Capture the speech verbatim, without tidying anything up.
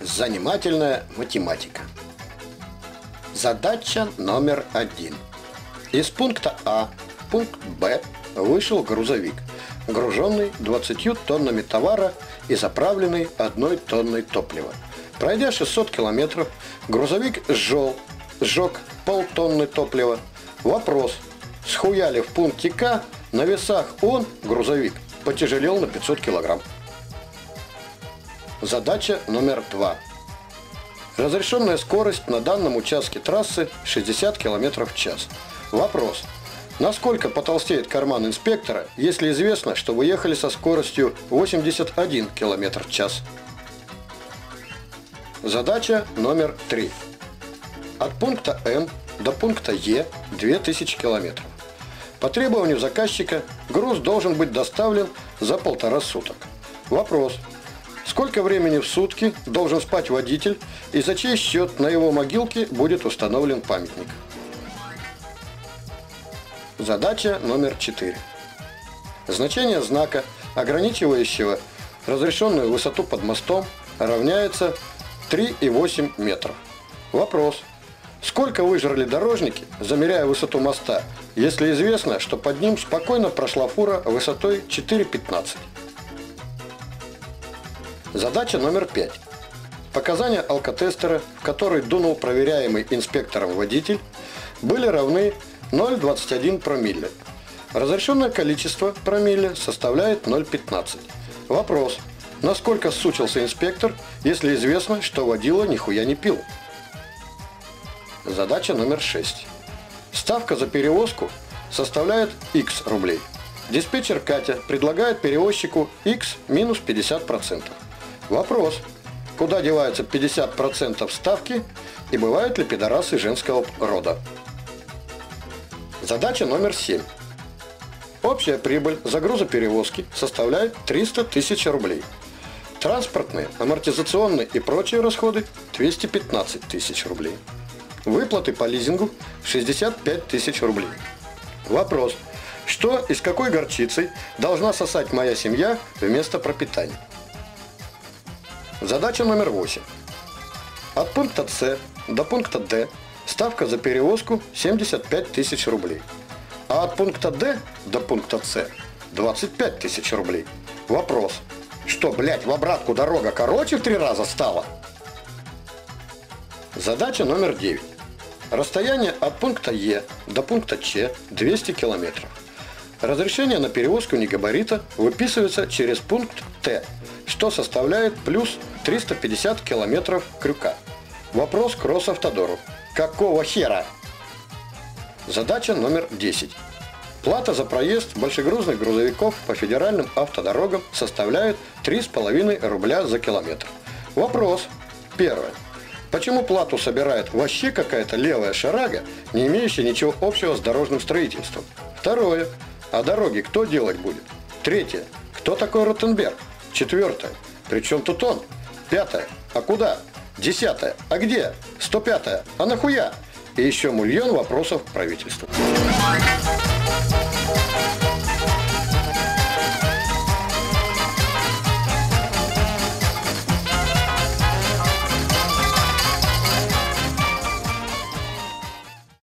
Занимательная математика. Задача номер один. Из пункта А в пункт Б вышел грузовик, груженный двадцатью тоннами товара и заправленный одной тонной топлива. Пройдя шестьсот километров, грузовик сжег, сжег полтонны топлива. Вопрос: схуяли в пункте К на весах он, грузовик, потяжелел на пятьсот килограмм. Задача номер два. Разрешенная скорость на данном участке трассы шестьдесят километров в час. Вопрос: насколько потолстеет карман инспектора, если известно, что вы ехали со скоростью восемьдесят один километр в час? Задача номер три. От пункта М до пункта Е две тысячи километров. По требованию заказчика груз должен быть доставлен за полтора суток. Вопрос: сколько времени в сутки должен спать водитель и за чей счет на его могилке будет установлен памятник? Задача номер четыре. Значение знака, ограничивающего разрешенную высоту под мостом, равняется три и восемь метров. Вопрос: сколько выжрали дорожники, замеряя высоту моста, если известно, что под ним спокойно прошла фура высотой четыре пятнадцать? Задача номер пять. Показания алкотестера, в который дунул проверяемый инспектором водитель, были равны ноль целых двадцать один промилле. Разрешенное количество промилле составляет ноль целых пятнадцать. Вопрос: насколько сучился инспектор, если известно, что водила нихуя не пил? Задача номер шесть. Ставка за перевозку составляет X рублей. Диспетчер Катя предлагает перевозчику X минус пятьдесят процентов. Вопрос: куда деваются пятьдесят процентов ставки и бывают ли пидорасы женского рода? Задача номер семь. Общая прибыль за грузоперевозки составляет триста тысяч рублей. Транспортные, амортизационные и прочие расходы двести пятнадцать тысяч рублей. Выплаты по лизингу шестьдесят пять тысяч рублей. Вопрос: что и с какой горчицей должна сосать моя семья вместо пропитания? Задача номер восемь. От пункта С до пункта Д ставка за перевозку семьдесят пять тысяч рублей. А от пункта Д до пункта С двадцать пять тысяч рублей. Вопрос: что, блядь, в обратку дорога короче в три раза стала? Задача номер девять. Расстояние от пункта Е до пункта Ч двести километров. Разрешение на перевозку негабарита выписывается через пункт Т, что составляет плюс триста пятьдесят километров крюка. Вопрос к Росавтодору: какого хера? Задача номер десять. Плата за проезд большегрузных грузовиков по федеральным автодорогам составляет три с половиной рубля за километр. Вопрос. Первое. Почему плату собирает вообще какая-то левая шарага, не имеющая ничего общего с дорожным строительством? Второе. А дороги кто делать будет? Третье. Кто такой Ротенберг? Четвертое. При чем тут он? Пятое. А куда? Десятое. А где? Сто пятое. А нахуя? И еще миллион вопросов к правительству.